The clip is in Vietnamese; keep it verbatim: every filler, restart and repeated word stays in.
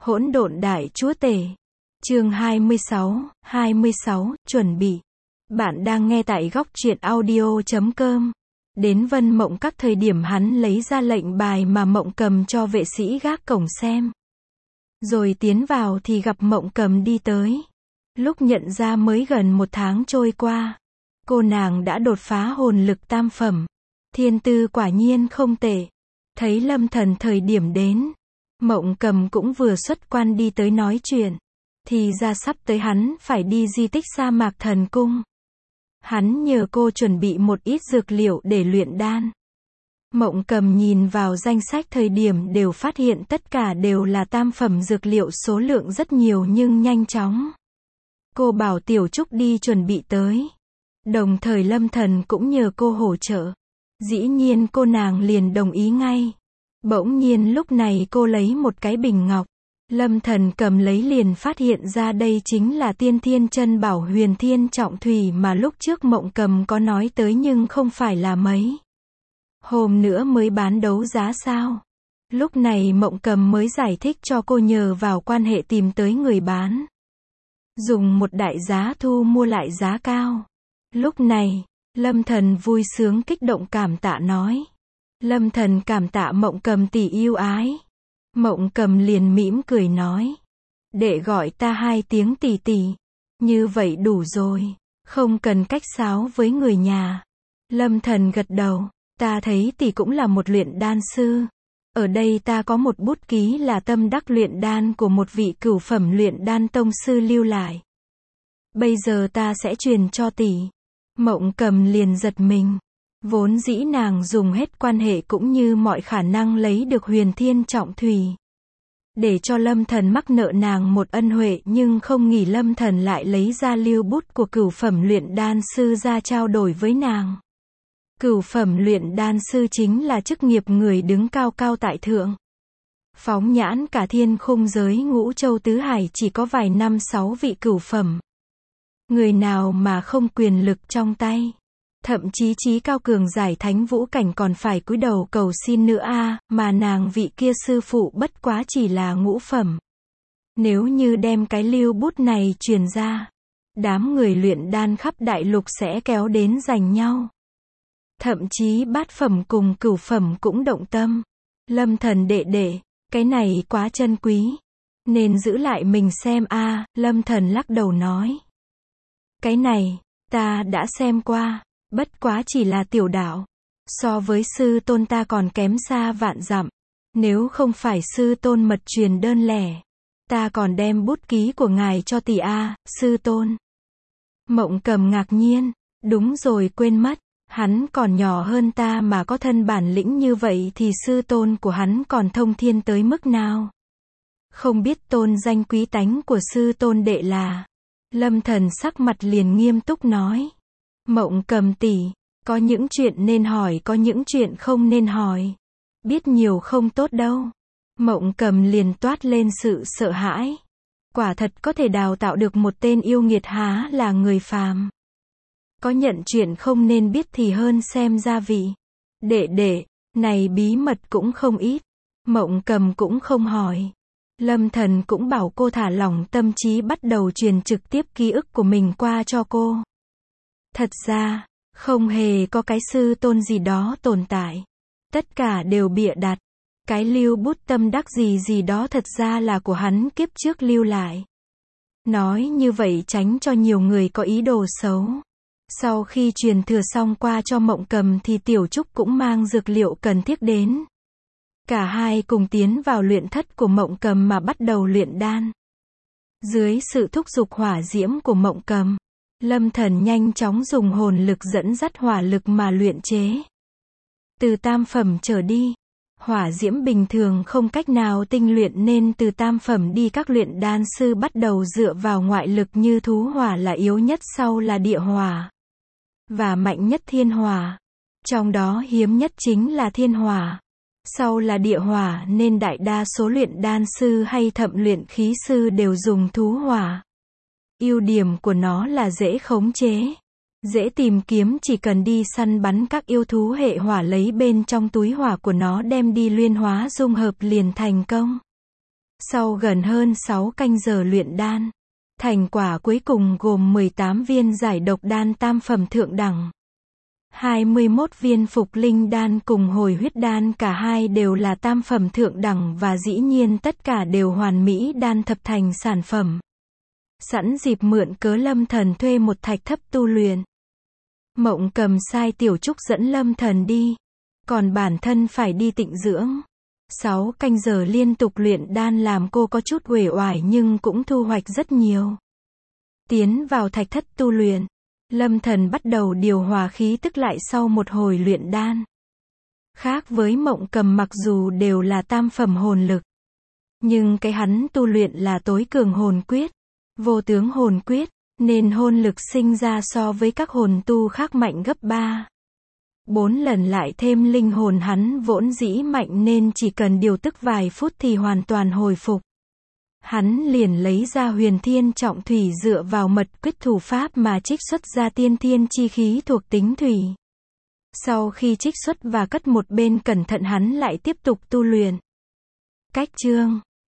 Hỗn độn đại chúa tể. Chương hai mươi sáu, hai mươi sáu, chuẩn bị. Bạn đang nghe tại góc truyện audio chấm com. Đến Vân Mộng Các thời điểm hắn lấy ra lệnh bài mà Mộng Cầm cho vệ sĩ gác cổng xem. Rồi tiến vào thì gặp Mộng Cầm đi tới. Lúc nhận ra mới gần một tháng trôi qua. Cô nàng đã đột phá hồn lực tam phẩm. Thiên tư quả nhiên không tệ. Thấy Lâm Thần thời điểm đến. Mộng Cầm cũng vừa xuất quan đi tới nói chuyện. Thì ra sắp tới hắn phải đi di tích sa mạc thần cung. Hắn nhờ cô chuẩn bị một ít dược liệu để luyện đan. Mộng Cầm nhìn vào danh sách thời điểm đều phát hiện tất cả đều là tam phẩm dược liệu, số lượng rất nhiều nhưng nhanh chóng. Cô bảo Tiểu Trúc đi chuẩn bị tới. Đồng thời Lâm Thần cũng nhờ cô hỗ trợ. Dĩ nhiên cô nàng liền đồng ý ngay. Bỗng nhiên lúc này cô lấy một cái bình ngọc. Lâm Thần cầm lấy liền phát hiện ra đây chính là tiên thiên chân bảo huyền thiên trọng thủy mà lúc trước Mộng Cầm có nói tới nhưng không phải là mấy hôm nữa mới bán đấu giá sao. Lúc này Mộng Cầm mới giải thích cho cô nhờ vào quan hệ tìm tới người bán. Dùng một đại giá thu mua lại giá cao. Lúc này, Lâm Thần vui sướng kích động cảm tạ nói. Lâm Thần cảm tạ Mộng Cầm tỷ yêu ái. Mộng Cầm liền mỉm cười nói. Để gọi ta hai tiếng tỷ tỷ. Như vậy đủ rồi. Không cần cách sáo với người nhà. Lâm Thần gật đầu. Ta thấy tỷ cũng là một luyện đan sư. Ở đây ta có một bút ký là tâm đắc luyện đan của một vị cửu phẩm luyện đan tông sư lưu lại. Bây giờ ta sẽ truyền cho tỷ. Mộng Cầm liền giật mình. Vốn dĩ nàng dùng hết quan hệ cũng như mọi khả năng lấy được huyền thiên trọng thủy. Để cho Lâm Thần mắc nợ nàng một ân huệ, nhưng không nghĩ Lâm Thần lại lấy ra lưu bút của cửu phẩm luyện đan sư ra trao đổi với nàng. Cửu phẩm luyện đan sư chính là chức nghiệp người đứng cao cao tại thượng. Phóng nhãn cả thiên khung giới ngũ châu tứ hải chỉ có vài năm sáu vị cửu phẩm. Người nào mà không quyền lực trong tay. Thậm chí chí cao cường giải thánh vũ cảnh còn phải cúi đầu cầu xin nữa a, à, mà nàng vị kia sư phụ bất quá chỉ là ngũ phẩm. Nếu như đem cái lưu bút này truyền ra, đám người luyện đan khắp đại lục sẽ kéo đến giành nhau. Thậm chí bát phẩm cùng cửu phẩm cũng động tâm. Lâm Thần đệ đệ, cái này quá chân quý, nên giữ lại mình xem a, à, Lâm Thần lắc đầu nói. Cái này, ta đã xem qua. Bất quá chỉ là tiểu đạo. So với sư tôn ta còn kém xa vạn dặm. Nếu không phải sư tôn mật truyền đơn lẻ, ta còn đem bút ký của ngài cho tỷ a, sư tôn. Mộng Cầm ngạc nhiên. Đúng rồi, quên mất. Hắn còn nhỏ hơn ta mà có thân bản lĩnh như vậy thì sư tôn của hắn còn thông thiên tới mức nào. Không biết tôn danh quý tánh của sư tôn đệ là. Lâm Thần sắc mặt liền nghiêm túc nói. Mộng Cầm tỷ, có những chuyện nên hỏi, có những chuyện không nên hỏi. Biết nhiều không tốt đâu. Mộng Cầm liền toát lên sự sợ hãi. Quả thật có thể đào tạo được một tên yêu nghiệt há là người phàm. Có nhận chuyện không nên biết thì hơn xem gia vị. Đệ đệ, này bí mật cũng không ít. Mộng Cầm cũng không hỏi. Lâm Thần cũng bảo cô thả lỏng tâm trí, bắt đầu truyền trực tiếp ký ức của mình qua cho cô. Thật ra, không hề có cái sư tôn gì đó tồn tại. Tất cả đều bịa đặt. Cái lưu bút tâm đắc gì gì đó thật ra là của hắn kiếp trước lưu lại. Nói như vậy tránh cho nhiều người có ý đồ xấu. Sau khi truyền thừa xong qua cho Mộng Cầm thì Tiểu Trúc cũng mang dược liệu cần thiết đến. Cả hai cùng tiến vào luyện thất của Mộng Cầm mà bắt đầu luyện đan. Dưới sự thúc giục hỏa diễm của Mộng Cầm, Lâm Thần nhanh chóng dùng hồn lực dẫn dắt hỏa lực mà luyện chế. Từ tam phẩm trở đi, hỏa diễm bình thường không cách nào tinh luyện nên từ tam phẩm đi các luyện đan sư bắt đầu dựa vào ngoại lực, như thú hỏa là yếu nhất, sau là địa hỏa và mạnh nhất thiên hỏa. Trong đó hiếm nhất chính là thiên hỏa, sau là địa hỏa, nên đại đa số luyện đan sư hay thậm luyện khí sư đều dùng thú hỏa. Ưu điểm của nó là dễ khống chế, dễ tìm kiếm, chỉ cần đi săn bắn các yêu thú hệ hỏa, lấy bên trong túi hỏa của nó đem đi luyện hóa dung hợp liền thành công. Sau gần hơn sáu canh giờ luyện đan, thành quả cuối cùng gồm mười tám viên giải độc đan tam phẩm thượng đẳng, hai mươi mốt viên phục linh đan cùng hồi huyết đan, cả hai đều là tam phẩm thượng đẳng và dĩ nhiên tất cả đều hoàn mỹ đan thập thành sản phẩm. Sẵn dịp mượn cớ Lâm Thần thuê một thạch thất tu luyện. Mộng Cầm sai Tiểu Trúc dẫn Lâm Thần đi, còn bản thân phải đi tịnh dưỡng. Sáu canh giờ liên tục luyện đan làm cô có chút uể oải nhưng cũng thu hoạch rất nhiều. Tiến vào thạch thất tu luyện, Lâm Thần bắt đầu điều hòa khí tức lại sau một hồi luyện đan. Khác với Mộng Cầm, mặc dù đều là tam phẩm hồn lực, nhưng cái hắn tu luyện là tối cường hồn quyết, vô tướng hồn quyết, nên hồn lực sinh ra so với các hồn tu khác mạnh gấp ba, bốn lần, lại thêm linh hồn hắn vốn dĩ mạnh nên chỉ cần điều tức vài phút thì hoàn toàn hồi phục. Hắn liền lấy ra Huyền Thiên Trọng Thủy, dựa vào mật quyết thủ pháp mà trích xuất ra tiên thiên chi khí thuộc tính thủy. Sau khi trích xuất và cất một bên cẩn thận, hắn lại tiếp tục tu luyện. Cách chương